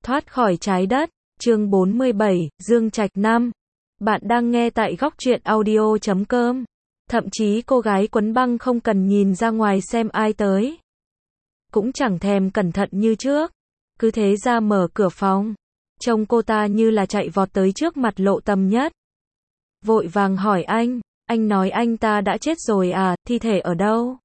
Thoát khỏi trái đất, chương 47, Dương Trạch 5. Bạn đang nghe tại góc truyện audio.com. Thậm chí cô gái quấn băng không cần nhìn ra ngoài xem ai tới. Cũng chẳng thèm cẩn thận như trước. Cứ thế ra mở cửa phòng. Trông cô ta như là chạy vọt tới trước mặt Lộ Tầm Nhất. Vội vàng hỏi anh nói anh ta đã chết rồi à, thi thể ở đâu?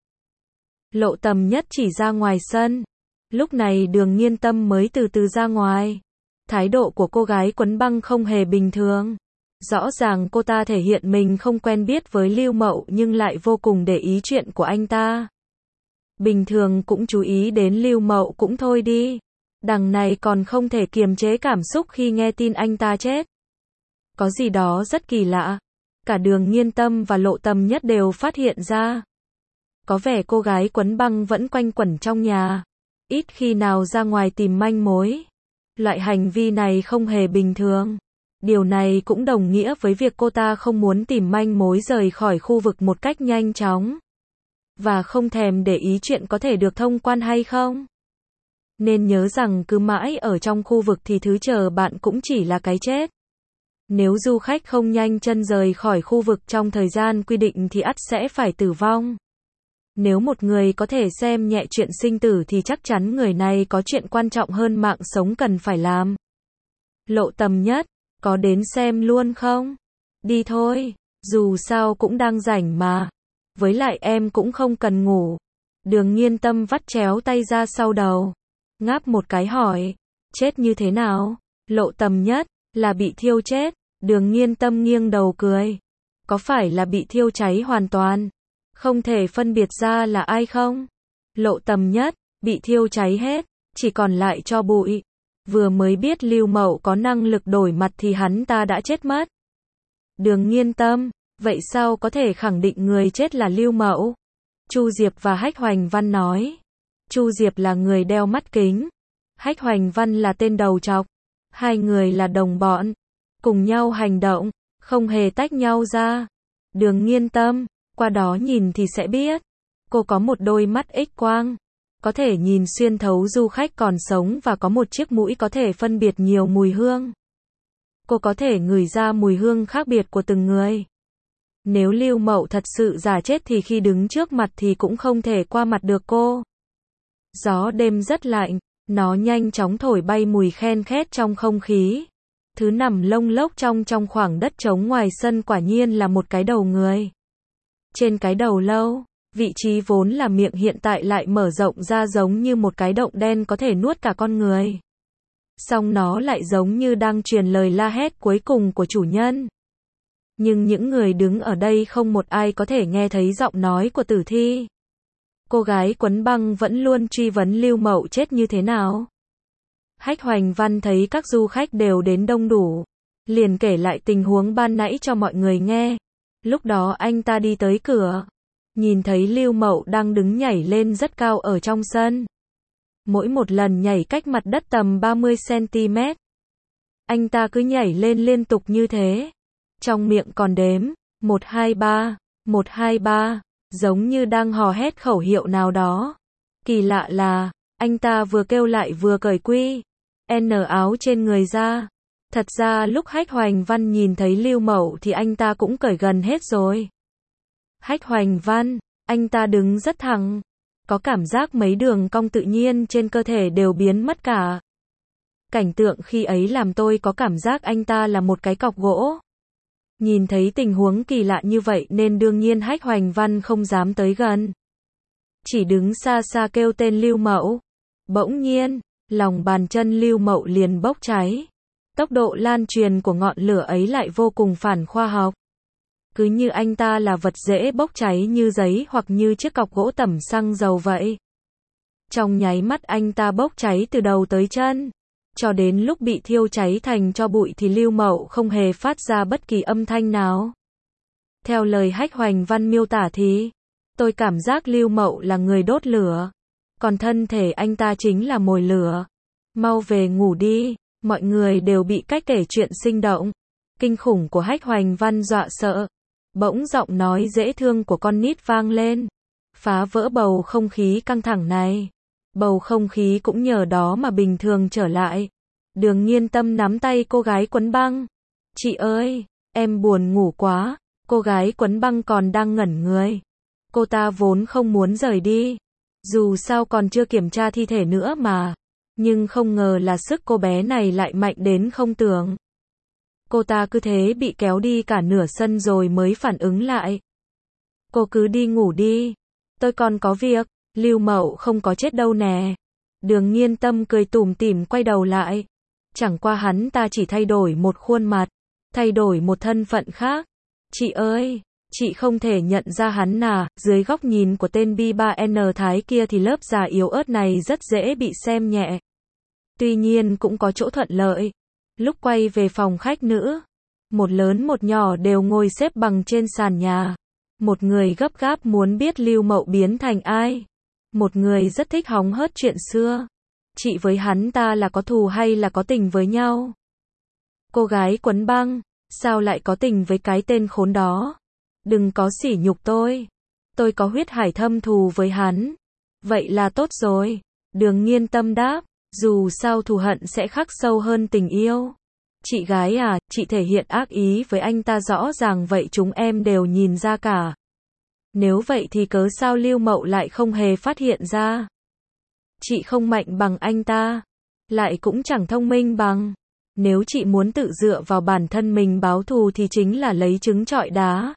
Lộ Tầm Nhất chỉ ra ngoài sân. Lúc này Đường Nghiên Tâm mới từ từ ra ngoài. Thái độ của cô gái quấn băng không hề bình thường. Rõ ràng cô ta thể hiện mình không quen biết với Lưu Mậu nhưng lại vô cùng để ý chuyện của anh ta. Bình thường cũng chú ý đến Lưu Mậu cũng thôi đi. Đằng này còn không thể kiềm chế cảm xúc khi nghe tin anh ta chết. Có gì đó rất kỳ lạ. Cả Đường Nghiên Tâm và Lộ Tầm Nhất đều phát hiện ra. Có vẻ cô gái quấn băng vẫn quanh quẩn trong nhà. Ít khi nào ra ngoài tìm manh mối. Loại hành vi này không hề bình thường. Điều này cũng đồng nghĩa với việc cô ta không muốn tìm manh mối rời khỏi khu vực một cách nhanh chóng. Và không thèm để ý chuyện có thể được thông quan hay không. Nên nhớ rằng cứ mãi ở trong khu vực thì thứ chờ bạn cũng chỉ là cái chết. Nếu du khách không nhanh chân rời khỏi khu vực trong thời gian quy định thì ắt sẽ phải tử vong. Nếu một người có thể xem nhẹ chuyện sinh tử thì chắc chắn người này có chuyện quan trọng hơn mạng sống cần phải làm. Lộ Tầm Nhất, có đến xem luôn không? Đi thôi, dù sao cũng đang rảnh mà. Với lại em cũng không cần ngủ. Đường Nghiên Tâm vắt chéo tay ra sau đầu. Ngáp một cái hỏi, chết như thế nào? Lộ Tầm Nhất, là bị thiêu chết. Đường Nghiên Tâm nghiêng đầu cười. Có phải là bị thiêu cháy hoàn toàn? Không thể phân biệt ra là ai không? Lộ Tầm Nhất, bị thiêu cháy hết, chỉ còn lại tro bụi. Vừa mới biết Lưu Mậu có năng lực đổi mặt thì hắn ta đã chết mất. Đường Nghiên Tâm, vậy sao có thể khẳng định người chết là Lưu Mậu? Chu Diệp và Hách Hoành Văn nói. Chu Diệp là người đeo mắt kính. Hách Hoành Văn là tên đầu trọc. Hai người là đồng bọn. Cùng nhau hành động, không hề tách nhau ra. Đường Nghiên Tâm, qua đó nhìn thì sẽ biết. Cô có một đôi mắt X-quang. Có thể nhìn xuyên thấu du khách còn sống và có một chiếc mũi có thể phân biệt nhiều mùi hương. Cô có thể ngửi ra mùi hương khác biệt của từng người. Nếu Lưu Mậu thật sự giả chết thì khi đứng trước mặt thì cũng không thể qua mặt được cô. Gió đêm rất lạnh, nó nhanh chóng thổi bay mùi khen khét trong không khí. Thứ nằm lông lốc trong khoảng đất trống ngoài sân quả nhiên là một cái đầu người. Trên cái đầu lâu, vị trí vốn là miệng hiện tại lại mở rộng ra giống như một cái động đen có thể nuốt cả con người. Song nó lại giống như đang truyền lời la hét cuối cùng của chủ nhân. Nhưng những người đứng ở đây không một ai có thể nghe thấy giọng nói của tử thi. Cô gái quấn băng vẫn luôn truy vấn Lưu Mậu chết như thế nào. Hách Hoành Văn thấy các du khách đều đến đông đủ. Liền kể lại tình huống ban nãy cho mọi người nghe. Lúc đó anh ta đi tới cửa. Nhìn thấy Lưu Mậu đang đứng nhảy lên rất cao ở trong sân. Mỗi một lần nhảy cách mặt đất tầm 30cm. Anh ta cứ nhảy lên liên tục như thế. Trong miệng còn đếm, 123, 123, giống như đang hò hét khẩu hiệu nào đó. Kỳ lạ là, anh ta vừa kêu lại vừa cởi N áo trên người ra. Thật ra lúc Hách Hoành Văn nhìn thấy Lưu Mậu thì anh ta cũng cởi gần hết rồi. Hách Hoành Văn, anh ta đứng rất thẳng. Có cảm giác mấy đường cong tự nhiên trên cơ thể đều biến mất cả. Cảnh tượng khi ấy làm tôi có cảm giác anh ta là một cái cọc gỗ. Nhìn thấy tình huống kỳ lạ như vậy nên đương nhiên Hách Hoành Văn không dám tới gần. Chỉ đứng xa xa kêu tên Lưu Mậu. Bỗng nhiên, lòng bàn chân Lưu Mậu liền bốc cháy. Tốc độ lan truyền của ngọn lửa ấy lại vô cùng phản khoa học. Cứ như anh ta là vật dễ bốc cháy như giấy hoặc như chiếc cọc gỗ tẩm xăng dầu vậy. Trong nháy mắt anh ta bốc cháy từ đầu tới chân. Cho đến lúc bị thiêu cháy thành tro bụi thì Lưu Mậu không hề phát ra bất kỳ âm thanh nào. Theo lời Hách Hoành Văn miêu tả thì, tôi cảm giác Lưu Mậu là người đốt lửa. Còn thân thể anh ta chính là mồi lửa. Mau về ngủ đi. Mọi người đều bị cách kể chuyện sinh động, kinh khủng của Hách Hoành Văn dọa sợ. Bỗng giọng nói dễ thương của con nít vang lên. Phá vỡ bầu không khí căng thẳng này. Bầu không khí cũng nhờ đó mà bình thường trở lại. Đường Nghiên Tâm nắm tay cô gái quấn băng. Chị ơi, em buồn ngủ quá. Cô gái quấn băng còn đang ngẩn người. Cô ta vốn không muốn rời đi. Dù sao còn chưa kiểm tra thi thể nữa mà. Nhưng không ngờ là sức cô bé này lại mạnh đến không tưởng. Cô ta cứ thế bị kéo đi cả nửa sân rồi mới phản ứng lại. Cô cứ đi ngủ đi. Tôi còn có việc. Lưu Mậu không có chết đâu nè. Đường Nghiên Tâm cười tủm tỉm quay đầu lại. Chẳng qua hắn ta chỉ thay đổi một khuôn mặt. Thay đổi một thân phận khác. Chị ơi, chị không thể nhận ra hắn à? Dưới góc nhìn của tên B3N Thái kia thì lớp già yếu ớt này rất dễ bị xem nhẹ. Tuy nhiên cũng có chỗ thuận lợi. Lúc quay về phòng khách nữ, một lớn một nhỏ đều ngồi xếp bằng trên sàn nhà. Một người gấp gáp muốn biết Lưu Mậu biến thành ai. Một người rất thích hóng hớt chuyện xưa. Chị với hắn ta là có thù hay là có tình với nhau? Cô gái quấn băng, sao lại có tình với cái tên khốn đó? Đừng có sỉ nhục tôi. Tôi có huyết hải thâm thù với hắn. Vậy là tốt rồi. Đường Nghiên Tâm đáp, dù sao thù hận sẽ khắc sâu hơn tình yêu. Chị gái à, chị thể hiện ác ý với anh ta rõ ràng vậy chúng em đều nhìn ra cả. Nếu vậy thì cớ sao Lưu Mậu lại không hề phát hiện ra? Chị không mạnh bằng anh ta, lại cũng chẳng thông minh bằng. Nếu chị muốn tự dựa vào bản thân mình báo thù thì chính là lấy trứng trọi đá.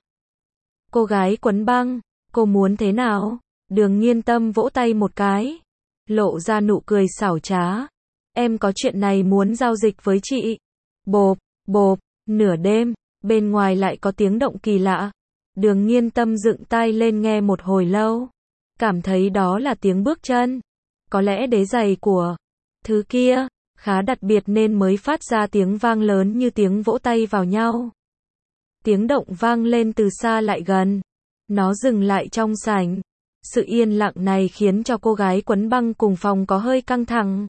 Cô gái quấn băng, cô muốn thế nào? Đường Nghiên Tâm vỗ tay một cái, lộ ra nụ cười xảo trá. Em có chuyện này muốn giao dịch với chị. Bộp, bộp, nửa đêm, bên ngoài lại có tiếng động kỳ lạ. Đường Nghiên Tâm dựng tai lên nghe một hồi lâu. Cảm thấy đó là tiếng bước chân. Có lẽ đế giày của thứ kia khá đặc biệt nên mới phát ra tiếng vang lớn như tiếng vỗ tay vào nhau. Tiếng động vang lên từ xa lại gần. Nó dừng lại trong sảnh. Sự yên lặng này khiến cho cô gái quấn băng cùng phòng có hơi căng thẳng.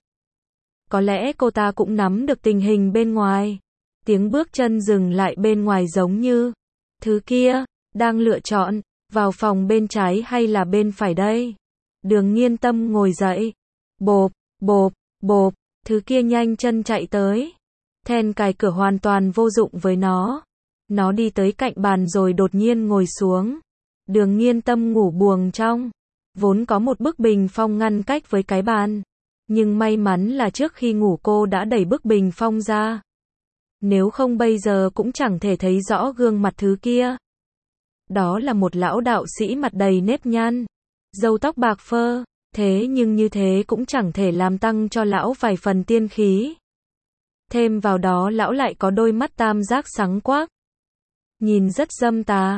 Có lẽ cô ta cũng nắm được tình hình bên ngoài. Tiếng bước chân dừng lại bên ngoài giống như thứ kia đang lựa chọn vào phòng bên trái hay là bên phải đây. Đường Nghiên Tâm ngồi dậy. Bộp, bộp, bộp, thứ kia nhanh chân chạy tới. Then cài cửa hoàn toàn vô dụng với nó. Nó đi tới cạnh bàn rồi đột nhiên ngồi xuống. Đường Nghiên Tâm ngủ buồng trong. Vốn có một bức bình phong ngăn cách với cái bàn. Nhưng may mắn là trước khi ngủ cô đã đẩy bức bình phong ra. Nếu không bây giờ cũng chẳng thể thấy rõ gương mặt thứ kia. Đó là một lão đạo sĩ mặt đầy nếp nhăn, râu tóc bạc phơ, thế nhưng như thế cũng chẳng thể làm tăng cho lão vài phần tiên khí. Thêm vào đó lão lại có đôi mắt tam giác sáng quắc. Nhìn rất dâm tà,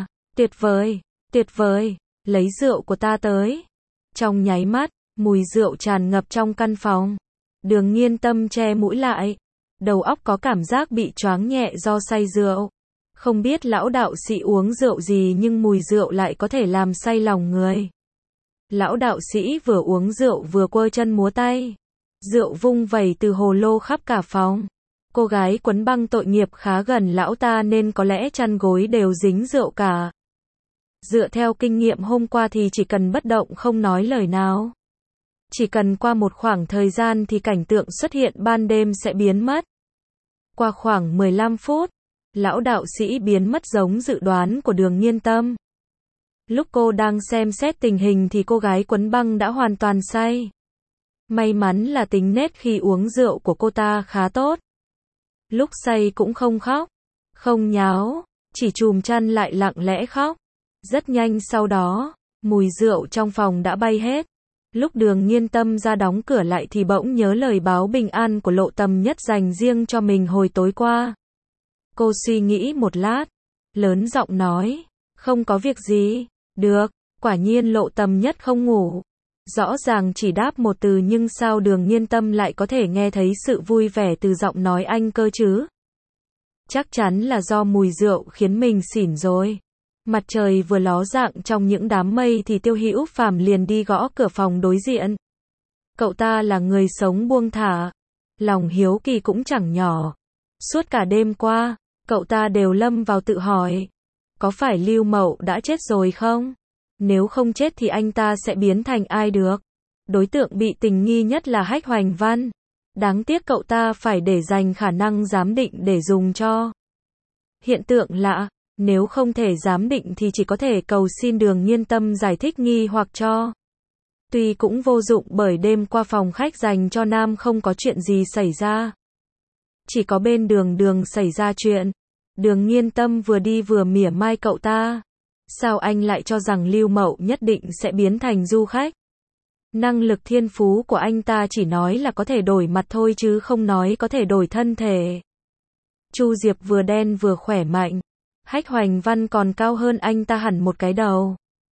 tuyệt vời, lấy rượu của ta tới. Trong nháy mắt, mùi rượu tràn ngập trong căn phòng. Đường Nghiên Tâm che mũi lại, đầu óc có cảm giác bị choáng nhẹ do say rượu. Không biết lão đạo sĩ uống rượu gì nhưng mùi rượu lại có thể làm say lòng người. Lão đạo sĩ vừa uống rượu vừa quơ chân múa tay. Rượu vung vẩy từ hồ lô khắp cả phòng. Cô gái quấn băng tội nghiệp khá gần lão ta nên có lẽ chăn gối đều dính rượu cả. Dựa theo kinh nghiệm hôm qua thì chỉ cần bất động không nói lời nào. Chỉ cần qua một khoảng thời gian thì cảnh tượng xuất hiện ban đêm sẽ biến mất. Qua khoảng 15 phút, lão đạo sĩ biến mất giống dự đoán của Đường Nghiên Tâm. Lúc cô đang xem xét tình hình thì cô gái quấn băng đã hoàn toàn say. May mắn là tính nết khi uống rượu của cô ta khá tốt. Lúc say cũng không khóc, không nháo, chỉ chùm chăn lại lặng lẽ khóc. Rất nhanh sau đó, mùi rượu trong phòng đã bay hết. Lúc Đường Nghiên Tâm ra đóng cửa lại thì bỗng nhớ lời báo bình an của Lộ Tầm Nhất dành riêng cho mình hồi tối qua. Cô suy nghĩ một lát, lớn giọng nói, không có việc gì. Được, quả nhiên Lộ Tầm Nhất không ngủ. Rõ ràng chỉ đáp một từ nhưng sao Đường Nghiên Tâm lại có thể nghe thấy sự vui vẻ từ giọng nói anh cơ chứ? Chắc chắn là do mùi rượu khiến mình xỉn rồi. Mặt trời vừa ló dạng trong những đám mây thì Tiêu Hữu Phàm liền đi gõ cửa phòng đối diện. Cậu ta là người sống buông thả, lòng hiếu kỳ cũng chẳng nhỏ. Suốt cả đêm qua, cậu ta đều lâm vào tự hỏi, có phải Lưu Mậu đã chết rồi không? Nếu không chết thì anh ta sẽ biến thành ai được? Đối tượng bị tình nghi nhất là Hách Hoành Văn. Đáng tiếc cậu ta phải để dành khả năng giám định để dùng cho hiện tượng lạ. Nếu không thể giám định thì chỉ có thể cầu xin Đường Nhiên Tâm giải thích nghi hoặc cho. Tuy cũng vô dụng bởi đêm qua phòng khách dành cho nam không có chuyện gì xảy ra. Chỉ có bên Đường xảy ra chuyện. Đường Nhiên Tâm vừa đi vừa mỉa mai cậu ta. Sao anh lại cho rằng Lưu Mậu nhất định sẽ biến thành du khách? Năng lực thiên phú của anh ta chỉ nói là có thể đổi mặt thôi chứ không nói có thể đổi thân thể. Chu Diệp vừa đen vừa khỏe mạnh. Hách Hoành Văn còn cao hơn anh ta hẳn một cái đầu.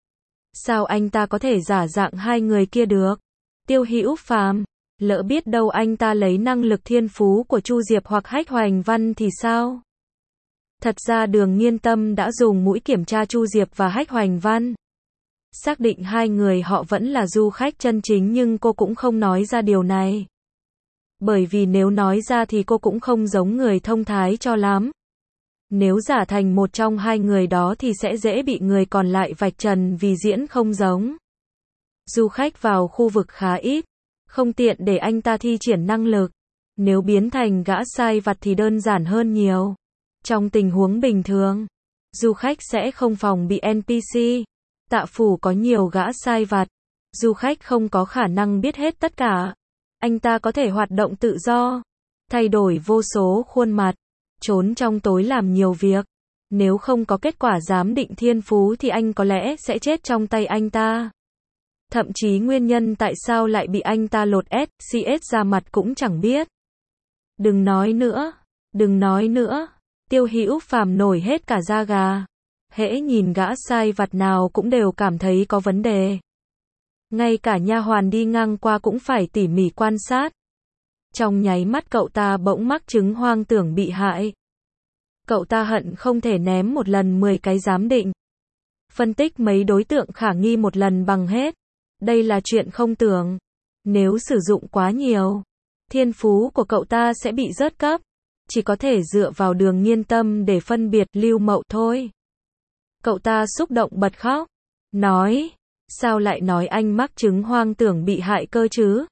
Sao anh ta có thể giả dạng hai người kia được? Tiêu Hữu Phàm, lỡ biết đâu anh ta lấy năng lực thiên phú của Chu Diệp hoặc Hách Hoành Văn thì sao? Thật ra Đường Nhiên Tâm đã dùng mũi kiểm tra Chu Diệp và Hách Hoành Văn. Xác định hai người họ vẫn là du khách chân chính nhưng cô cũng không nói ra điều này. Bởi vì nếu nói ra thì cô cũng không giống người thông thái cho lắm. Nếu giả thành một trong hai người đó thì sẽ dễ bị người còn lại vạch trần vì diễn không giống. Du khách vào khu vực khá ít, không tiện để anh ta thi triển năng lực. Nếu biến thành gã sai vặt thì đơn giản hơn nhiều. Trong tình huống bình thường, du khách sẽ không phòng bị NPC. Tạ Phủ có nhiều gã sai vặt. Du khách không có khả năng biết hết tất cả. Anh ta có thể hoạt động tự do, thay đổi vô số khuôn mặt, trốn trong tối làm nhiều việc. Nếu không có kết quả giám định thiên phú thì anh có lẽ sẽ chết trong tay anh ta. Thậm chí nguyên nhân tại sao lại bị anh ta lột SCS ra mặt cũng chẳng biết. Đừng nói nữa, đừng nói nữa. Tiêu Hữu Phàm nổi hết cả da gà. Hễ nhìn gã sai vặt nào cũng đều cảm thấy có vấn đề. Ngay cả nha hoàn đi ngang qua cũng phải tỉ mỉ quan sát. Trong nháy mắt cậu ta bỗng mắc chứng hoang tưởng bị hại. Cậu ta hận không thể ném một lần 10 cái giám định. Phân tích mấy đối tượng khả nghi một lần bằng hết. Đây là chuyện không tưởng. Nếu sử dụng quá nhiều, thiên phú của cậu ta sẽ bị rớt cấp. Chỉ có thể dựa vào Đường Nhiên Tâm để phân biệt Lưu Mậu thôi. Cậu ta xúc động bật khóc. Nói, sao lại nói anh mắc chứng hoang tưởng bị hại cơ chứ?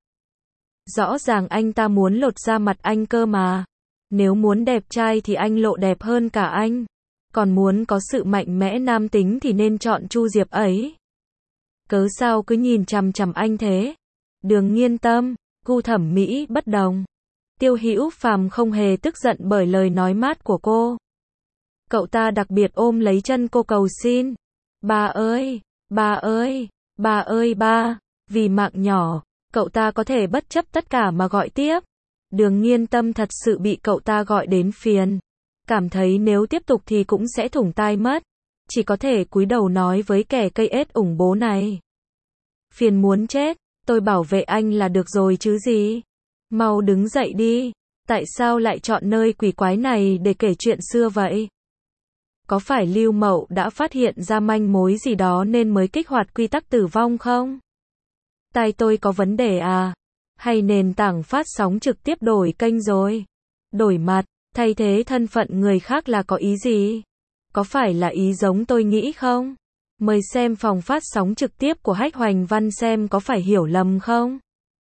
Rõ ràng anh ta muốn lột da mặt anh cơ mà. Nếu muốn đẹp trai thì anh lộ đẹp hơn cả anh. Còn muốn có sự mạnh mẽ nam tính thì nên chọn Chu Diệp ấy. Cớ sao cứ nhìn chằm chằm anh thế? Đường Nhiên Tâm, gu thẩm mỹ bất đồng. Tiêu Hữu Phàm không hề tức giận bởi lời nói mát của cô. Cậu ta đặc biệt ôm lấy chân cô cầu xin. Ba ơi, ba ơi, ba ơi ba, vì mạng nhỏ, cậu ta có thể bất chấp tất cả mà gọi tiếp. Đường Nhiên Tâm thật sự bị cậu ta gọi đến phiền. Cảm thấy nếu tiếp tục thì cũng sẽ thủng tai mất. Chỉ có thể cúi đầu nói với kẻ cây ết ủng bố này. Phiền muốn chết, tôi bảo vệ anh là được rồi chứ gì. Mau đứng dậy đi. Tại sao lại chọn nơi quỷ quái này để kể chuyện xưa vậy? Có phải Lưu Mậu đã phát hiện ra manh mối gì đó nên mới kích hoạt quy tắc tử vong không? Tai tôi có vấn đề à? Hay nền tảng phát sóng trực tiếp đổi kênh rồi? Đổi mặt, thay thế thân phận người khác là có ý gì? Có phải là ý giống tôi nghĩ không? Mời xem phòng phát sóng trực tiếp của Hách Hoành Văn xem có phải hiểu lầm không?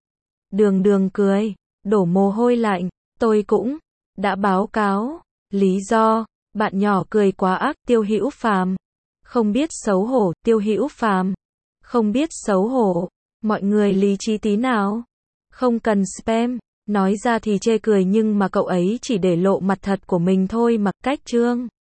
Đường cười, đổ mồ hôi lạnh, tôi cũng đã báo cáo. Lý do, bạn nhỏ cười quá ác, Tiêu Hữu Phàm. Không biết xấu hổ, Tiêu Hữu Phàm. Không biết xấu hổ, mọi người lý trí tí nào. Không cần spam, nói ra thì chê cười nhưng mà cậu ấy chỉ để lộ mặt thật của mình thôi mà, cách chương.